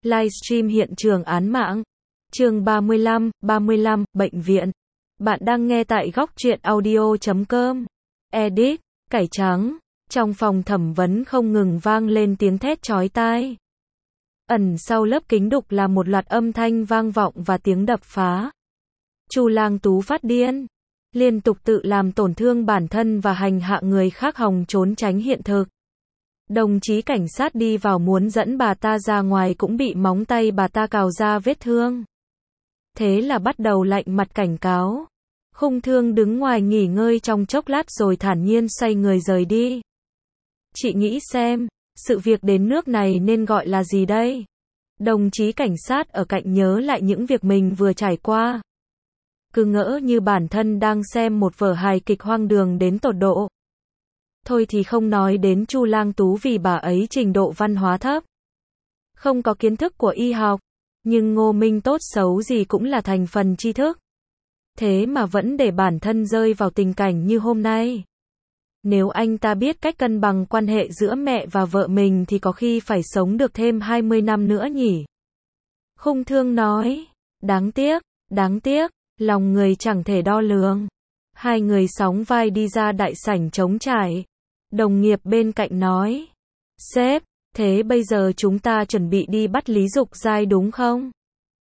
Livestream hiện trường án mạng. Chương 35, bệnh viện. Bạn đang nghe tại góc truyện audio.com. Edit, cải trắng. Trong phòng thẩm vấn không ngừng vang lên tiếng thét chói tai. Ẩn sau lớp kính đục là một loạt âm thanh vang vọng và tiếng đập phá. Chu Lang Tú phát điên, liên tục tự làm tổn thương bản thân và hành hạ người khác hòng trốn tránh hiện thực. Đồng chí cảnh sát đi vào muốn dẫn bà ta ra ngoài cũng bị móng tay bà ta cào ra vết thương. Thế là bắt đầu lạnh mặt cảnh cáo. Khung Thương đứng ngoài nghỉ ngơi trong chốc lát rồi thản nhiên xoay người rời đi. Chị nghĩ xem, sự việc đến nước này nên gọi là gì đây? Đồng chí cảnh sát ở cạnh nhớ lại những việc mình vừa trải qua. Cứ ngỡ như bản thân đang xem một vở hài kịch hoang đường đến tột độ. Thôi thì không nói đến Chu Lang Tú vì bà ấy trình độ văn hóa thấp, không có kiến thức của y học, nhưng Ngô Minh tốt xấu gì cũng là thành phần tri thức. Thế mà vẫn để bản thân rơi vào tình cảnh như hôm nay. Nếu anh ta biết cách cân bằng quan hệ giữa mẹ và vợ mình thì có khi phải sống được thêm 20 năm nữa nhỉ. Khung Thương nói, đáng tiếc, lòng người chẳng thể đo lường. Hai người sóng vai đi ra đại sảnh trống trải. Đồng nghiệp bên cạnh nói, sếp, thế bây giờ chúng ta chuẩn bị đi bắt Lý Dục Giai đúng không?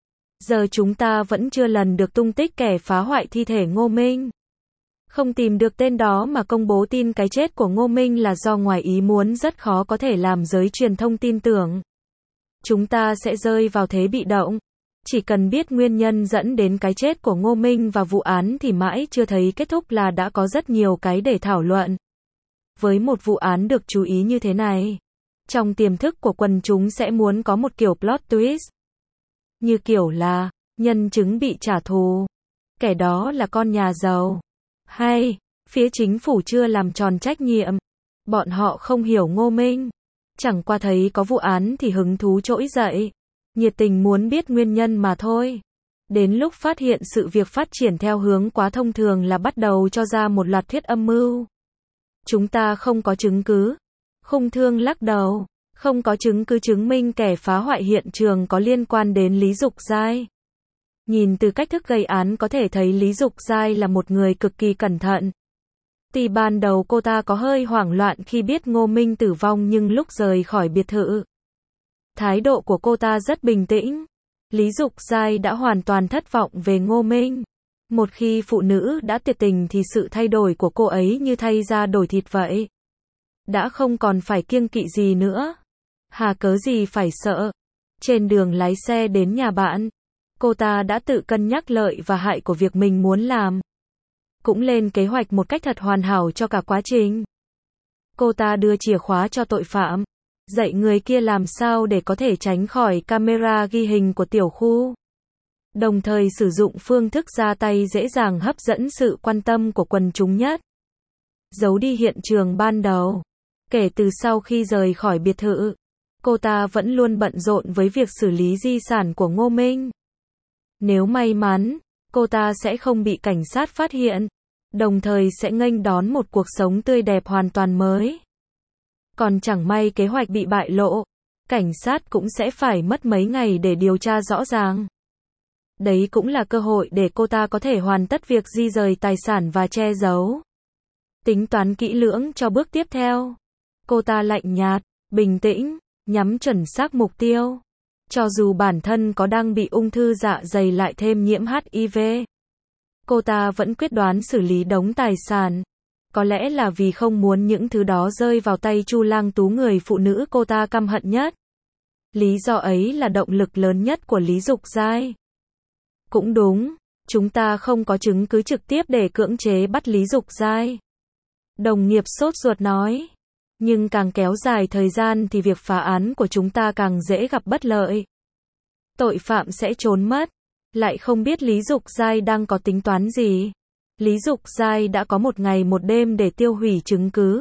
Giờ chúng ta vẫn chưa lần được tung tích kẻ phá hoại thi thể Ngô Minh. Không tìm được tên đó mà công bố tin cái chết của Ngô Minh là do ngoài ý muốn rất khó có thể làm giới truyền thông tin tưởng. Chúng ta sẽ rơi vào thế bị động. Chỉ cần biết nguyên nhân dẫn đến cái chết của Ngô Minh và vụ án thì mãi chưa thấy kết thúc là đã có rất nhiều cái để thảo luận. Với một vụ án được chú ý như thế này, trong tiềm thức của quần chúng sẽ muốn có một kiểu plot twist. Như kiểu là, nhân chứng bị trả thù. Kẻ đó là con nhà giàu. Hay, phía chính phủ chưa làm tròn trách nhiệm. Bọn họ không hiểu Ngô Minh. Chẳng qua thấy có vụ án thì hứng thú trỗi dậy. Nhiệt tình muốn biết nguyên nhân mà thôi. Đến lúc phát hiện sự việc phát triển theo hướng quá thông thường là bắt đầu cho ra một loạt thuyết âm mưu. Chúng ta không có chứng cứ. Khung Thương lắc đầu. Không có chứng cứ chứng minh kẻ phá hoại hiện trường có liên quan đến Lý Dục Giai. Nhìn từ cách thức gây án có thể thấy Lý Dục Giai là một người cực kỳ cẩn thận. Tuy ban đầu cô ta có hơi hoảng loạn khi biết Ngô Minh tử vong nhưng lúc rời khỏi biệt thự, thái độ của cô ta rất bình tĩnh. Lý Dục Giai đã hoàn toàn thất vọng về Ngô Minh. Một khi phụ nữ đã tuyệt tình thì sự thay đổi của cô ấy như thay da đổi thịt vậy. Đã không còn phải kiêng kỵ gì nữa. Hà cớ gì phải sợ. Trên đường lái xe đến nhà bạn, cô ta đã tự cân nhắc lợi và hại của việc mình muốn làm. Cũng lên kế hoạch một cách thật hoàn hảo cho cả quá trình. Cô ta đưa chìa khóa cho tội phạm, dạy người kia làm sao để có thể tránh khỏi camera ghi hình của tiểu khu. Đồng thời sử dụng phương thức ra tay dễ dàng hấp dẫn sự quan tâm của quần chúng nhất. Giấu đi hiện trường ban đầu. Kể từ sau khi rời khỏi biệt thự, cô ta vẫn luôn bận rộn với việc xử lý di sản của Ngô Minh. Nếu may mắn, cô ta sẽ không bị cảnh sát phát hiện, đồng thời sẽ nghênh đón một cuộc sống tươi đẹp hoàn toàn mới. Còn chẳng may kế hoạch bị bại lộ, cảnh sát cũng sẽ phải mất mấy ngày để điều tra rõ ràng. Đấy cũng là cơ hội để cô ta có thể hoàn tất việc di rời tài sản và che giấu. Tính toán kỹ lưỡng cho bước tiếp theo. Cô ta lạnh nhạt, bình tĩnh, nhắm chuẩn xác mục tiêu. Cho dù bản thân có đang bị ung thư dạ dày lại thêm nhiễm HIV, cô ta vẫn quyết đoán xử lý đống tài sản. Có lẽ là vì không muốn những thứ đó rơi vào tay Chu Lang Tú, người phụ nữ cô ta căm hận nhất. Lý do ấy là động lực lớn nhất của Lý Dục Giai. Cũng đúng, chúng ta không có chứng cứ trực tiếp để cưỡng chế bắt Lý Dục Giai. Đồng nghiệp sốt ruột nói. Nhưng càng kéo dài thời gian thì việc phá án của chúng ta càng dễ gặp bất lợi. Tội phạm sẽ trốn mất. Lại không biết Lý Dục Giai đang có tính toán gì. Lý Dục Giai đã có một ngày một đêm để tiêu hủy chứng cứ.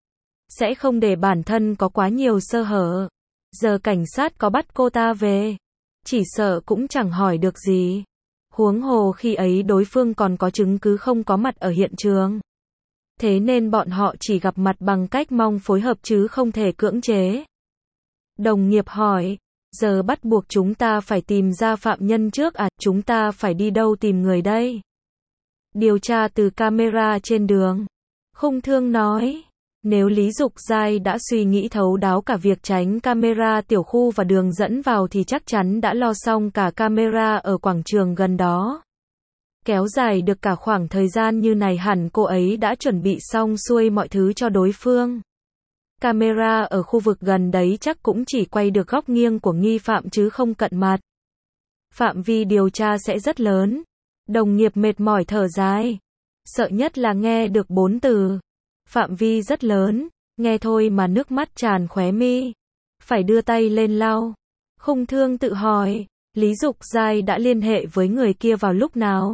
Sẽ không để bản thân có quá nhiều sơ hở. Giờ cảnh sát có bắt cô ta về, chỉ sợ cũng chẳng hỏi được gì. Huống hồ khi ấy đối phương còn có chứng cứ không có mặt ở hiện trường. Thế nên bọn họ chỉ gặp mặt bằng cách mong phối hợp chứ không thể cưỡng chế. Đồng nghiệp hỏi, Giờ bắt buộc chúng ta phải tìm ra phạm nhân trước à, chúng ta phải đi đâu tìm người đây? Điều tra từ camera trên đường. Khung Thương nói. Nếu Lý Dục Giai đã suy nghĩ thấu đáo cả việc tránh camera tiểu khu và đường dẫn vào thì chắc chắn đã lo xong cả camera ở quảng trường gần đó. Kéo dài được cả khoảng thời gian như này hẳn cô ấy đã chuẩn bị xong xuôi mọi thứ cho đối phương. Camera ở khu vực gần đấy chắc cũng chỉ quay được góc nghiêng của nghi phạm chứ không cận mặt. Phạm vi điều tra sẽ rất lớn. Đồng nghiệp mệt mỏi thở dài. Sợ nhất là nghe được 4 từ. Phạm vi rất lớn, nghe thôi mà nước mắt tràn khóe mi. Phải đưa tay lên lau. Khung Thương tự hỏi, Lý Dục Giai đã liên hệ với người kia vào lúc nào?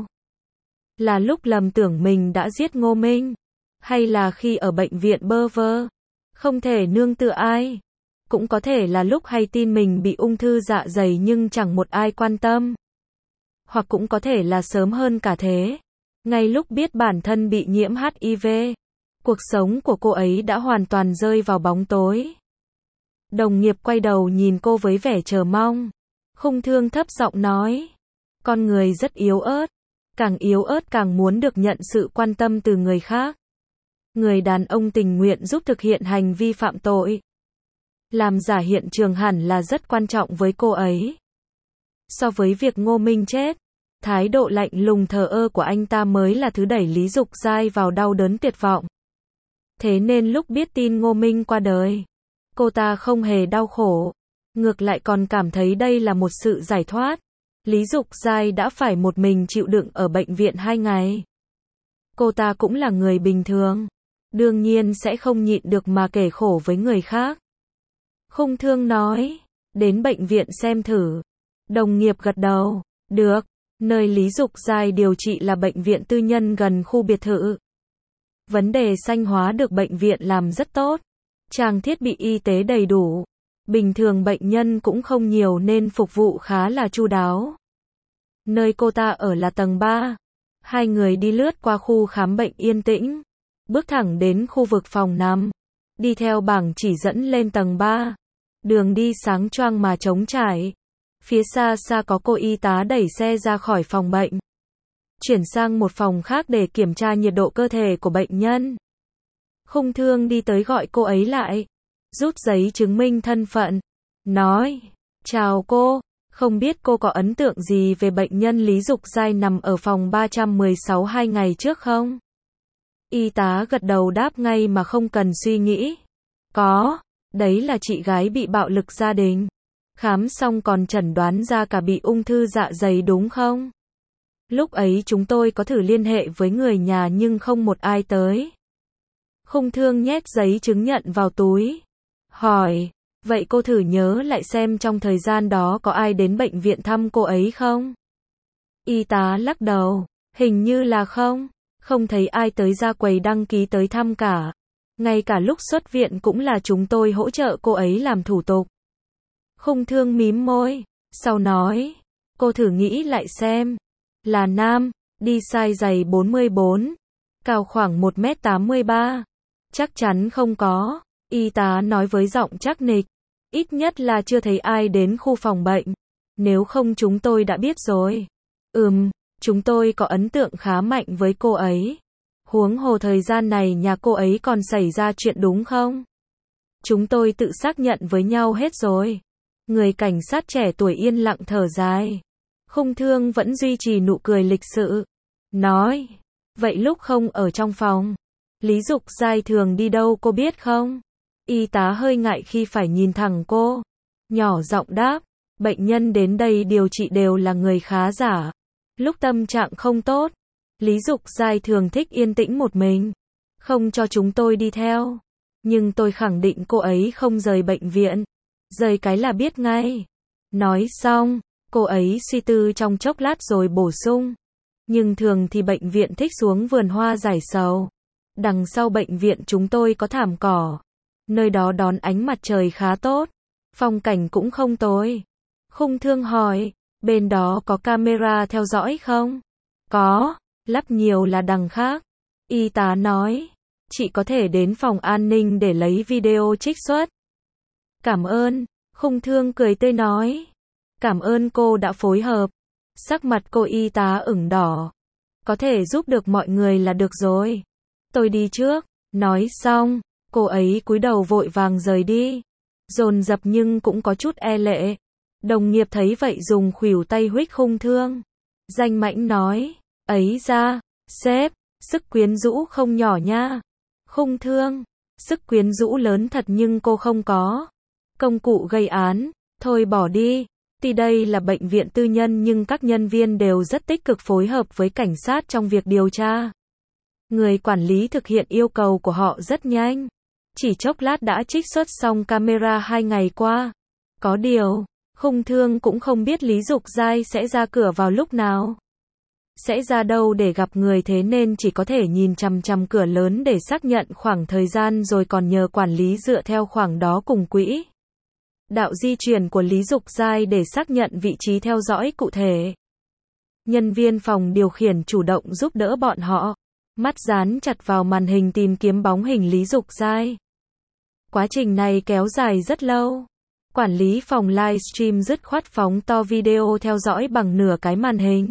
Là lúc lầm tưởng mình đã giết Ngô Minh? Hay là khi ở bệnh viện bơ vơ? Không thể nương tựa ai. Cũng có thể là lúc hay tin mình bị ung thư dạ dày nhưng chẳng một ai quan tâm. Hoặc cũng có thể là sớm hơn cả thế. Ngay lúc biết bản thân bị nhiễm HIV, cuộc sống của cô ấy đã hoàn toàn rơi vào bóng tối. Đồng nghiệp quay đầu nhìn cô với vẻ chờ mong. Khung Thương thấp giọng nói. Con người rất yếu ớt. Càng yếu ớt càng muốn được nhận sự quan tâm từ người khác. Người đàn ông tình nguyện giúp thực hiện hành vi phạm tội. Làm giả hiện trường hẳn là rất quan trọng với cô ấy. So với việc Ngô Minh chết, thái độ lạnh lùng thờ ơ của anh ta mới là thứ đẩy Lý Dục Giai vào đau đớn tuyệt vọng. Thế nên lúc biết tin Ngô Minh qua đời, cô ta không hề đau khổ. Ngược lại còn cảm thấy đây là một sự giải thoát. Lý Dục Giai đã phải một mình chịu đựng ở bệnh viện 2 ngày. Cô ta cũng là người bình thường. Đương nhiên sẽ không nhịn được mà kể khổ với người khác. Khung Thương nói. Đến bệnh viện xem thử. Đồng nghiệp gật đầu. Được. Nơi Lý Dục Giai điều trị là bệnh viện tư nhân gần khu biệt thự. Vấn đề xanh hóa được bệnh viện làm rất tốt. Trang thiết bị y tế đầy đủ. Bình thường bệnh nhân cũng không nhiều nên phục vụ khá là chu đáo. Nơi cô ta ở là tầng 3. Hai người đi lướt qua khu khám bệnh yên tĩnh. Bước thẳng đến khu vực phòng nằm. Đi theo bảng chỉ dẫn lên tầng 3. Đường đi sáng choang mà trống trải. Phía xa xa có cô y tá đẩy xe ra khỏi phòng bệnh. Chuyển sang một phòng khác để kiểm tra nhiệt độ cơ thể của bệnh nhân. Khung Thương đi tới gọi cô ấy lại. Rút giấy chứng minh thân phận. Nói. Chào cô. Không biết cô có ấn tượng gì về bệnh nhân Lý Dục Giai nằm ở phòng 316 2 ngày trước không? Y tá gật đầu đáp ngay mà không cần suy nghĩ. Có. Đấy là chị gái bị bạo lực gia đình. Khám xong còn chẩn đoán ra cả bị ung thư dạ dày đúng không? Lúc ấy chúng tôi có thử liên hệ với người nhà nhưng không một ai tới. Khung Thương nhét giấy chứng nhận vào túi. Hỏi, vậy cô thử nhớ lại xem trong thời gian đó có ai đến bệnh viện thăm cô ấy không? Y tá lắc đầu, hình như là không. Không thấy ai tới ra quầy đăng ký tới thăm cả. Ngay cả lúc xuất viện cũng là chúng tôi hỗ trợ cô ấy làm thủ tục. Khung Thương mím môi, sau nói, cô thử nghĩ lại xem. Là nam, đi size giày 44, cao khoảng 1m83. Chắc chắn không có, y tá nói với giọng chắc nịch. Ít nhất là chưa thấy ai đến khu phòng bệnh. Nếu không chúng tôi đã biết rồi. Chúng tôi có ấn tượng khá mạnh với cô ấy. Huống hồ thời gian này nhà cô ấy còn xảy ra chuyện đúng không? Chúng tôi tự xác nhận với nhau hết rồi. Người cảnh sát trẻ tuổi yên lặng thở dài. Khung Thương vẫn duy trì nụ cười lịch sự. Nói, vậy lúc không ở trong phòng, Lý Dục Giai thường đi đâu cô biết không? Y tá hơi ngại khi phải nhìn thẳng cô. Nhỏ giọng đáp, bệnh nhân đến đây điều trị đều là người khá giả. Lúc tâm trạng không tốt, Lý Dục Giai thường thích yên tĩnh một mình. Không cho chúng tôi đi theo. Nhưng tôi khẳng định cô ấy không rời bệnh viện. Rời cái là biết ngay. Nói xong, cô ấy suy tư trong chốc lát rồi bổ sung. Nhưng thường thì bệnh viện thích xuống vườn hoa giải sầu. Đằng sau bệnh viện chúng tôi có thảm cỏ. Nơi đó đón ánh mặt trời khá tốt. Phong cảnh cũng không tồi. Khung Thương hỏi, bên đó có camera theo dõi không? Có, lắp nhiều là đằng khác. Y tá nói, chị có thể đến phòng an ninh để lấy video trích xuất. Cảm ơn. Khung Thương cười tươi nói. Cảm ơn cô đã phối hợp. Sắc mặt cô y tá ửng đỏ. Có thể giúp được mọi người là được rồi. Tôi đi trước. Nói xong, cô ấy cúi đầu vội vàng rời đi. Dồn dập nhưng cũng có chút e lệ. Đồng nghiệp thấy vậy dùng khuỷu tay huých Khung Thương. Danh mãnh nói. Ấy ra, sếp, sức quyến rũ không nhỏ nha. Khung Thương. Sức quyến rũ lớn thật nhưng cô không có công cụ gây án. Thôi bỏ đi. Tuy đây là bệnh viện tư nhân nhưng các nhân viên đều rất tích cực phối hợp với cảnh sát trong việc điều tra. Người quản lý thực hiện yêu cầu của họ rất nhanh. Chỉ chốc lát đã trích xuất xong camera 2 ngày qua. Có điều, Khung Thương cũng không biết Lý Dục Giai sẽ ra cửa vào lúc nào. Sẽ ra đâu để gặp người, thế nên chỉ có thể nhìn chằm chằm cửa lớn để xác nhận khoảng thời gian rồi còn nhờ quản lý dựa theo khoảng đó cùng quỹ đạo di chuyển của Lý Dục Giai để xác nhận vị trí theo dõi cụ thể. Nhân viên phòng điều khiển chủ động giúp đỡ bọn họ, mắt dán chặt vào màn hình tìm kiếm bóng hình Lý Dục Giai. Quá trình này kéo dài rất lâu. Quản lý phòng livestream dứt khoát phóng to video theo dõi bằng nửa cái màn hình,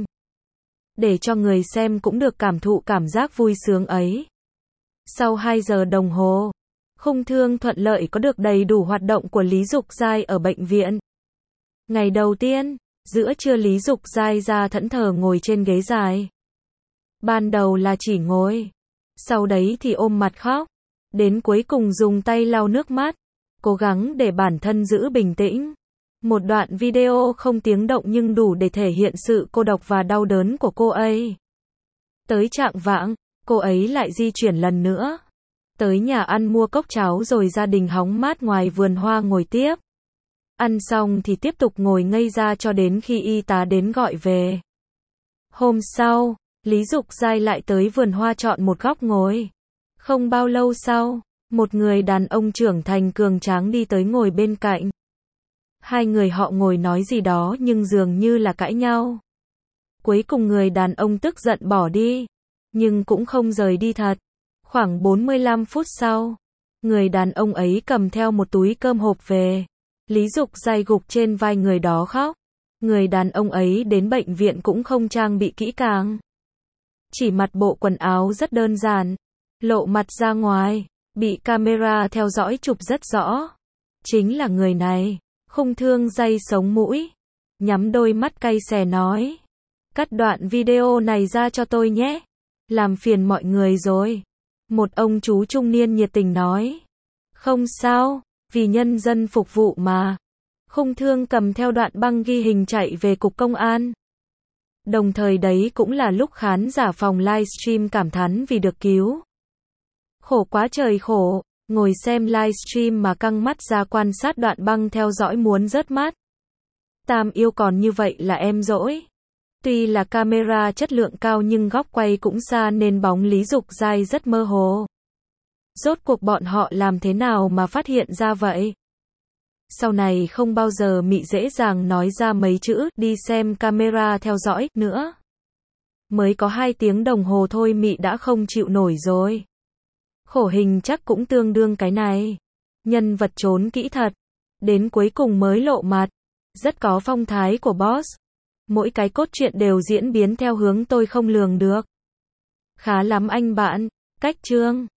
để cho người xem cũng được cảm thụ cảm giác vui sướng ấy. Sau 2 giờ đồng hồ, Khung Thương thuận lợi có được đầy đủ hoạt động của Lý Dục Giai ở bệnh viện. Ngày đầu tiên, giữa trưa Lý Dục Giai ra thẫn thờ ngồi trên ghế dài. Ban đầu là chỉ ngồi, sau đấy thì ôm mặt khóc, đến cuối cùng dùng tay lau nước mắt, cố gắng để bản thân giữ bình tĩnh. Một đoạn video không tiếng động nhưng đủ để thể hiện sự cô độc và đau đớn của cô ấy. Tới chạng vạng, cô ấy lại di chuyển lần nữa. Tới nhà ăn mua cốc cháo rồi gia đình hóng mát ngoài vườn hoa ngồi tiếp. Ăn xong thì tiếp tục ngồi ngây ra cho đến khi y tá đến gọi về. Hôm sau, Lý Dục Giai lại tới vườn hoa chọn một góc ngồi. Không bao lâu sau, một người đàn ông trưởng thành cường tráng đi tới ngồi bên cạnh. Hai người họ ngồi nói gì đó nhưng dường như là cãi nhau. Cuối cùng người đàn ông tức giận bỏ đi, nhưng cũng không rời đi thật. Khoảng 45 phút sau, người đàn ông ấy cầm theo một túi cơm hộp về. Lý Dục Giai gục trên vai người đó khóc. Người đàn ông ấy đến bệnh viện cũng không trang bị kỹ càng. Chỉ mặc bộ quần áo rất đơn giản, lộ mặt ra ngoài, bị camera theo dõi chụp rất rõ. Chính là người này. Khung Thương day sống mũi, nhắm đôi mắt cay xè nói. Cắt đoạn video này ra cho tôi nhé. Làm phiền mọi người rồi. Một ông chú trung niên nhiệt tình nói. Không sao, vì nhân dân phục vụ mà. Khung Thương cầm theo đoạn băng ghi hình chạy về cục công an. Đồng thời đấy cũng là lúc khán giả phòng livestream cảm thán vì được cứu. Khổ quá trời khổ, ngồi xem livestream mà căng mắt ra quan sát đoạn băng theo dõi muốn rớt mắt. Tam yêu còn như vậy là em dỗi. Tuy là camera chất lượng cao nhưng góc quay cũng xa nên bóng Lý Dục Giai rất mơ hồ. Rốt cuộc bọn họ làm thế nào mà phát hiện ra vậy? Sau này không bao giờ Mị dễ dàng nói ra mấy chữ đi xem camera theo dõi nữa. Mới có 2 tiếng đồng hồ thôi Mị đã không chịu nổi rồi. Khổ hình chắc cũng tương đương cái này. Nhân vật trốn kỹ thật. Đến cuối cùng mới lộ mặt. Rất có phong thái của boss. Mỗi cái cốt truyện đều diễn biến theo hướng tôi không lường được. Khá lắm anh bạn. Cách chương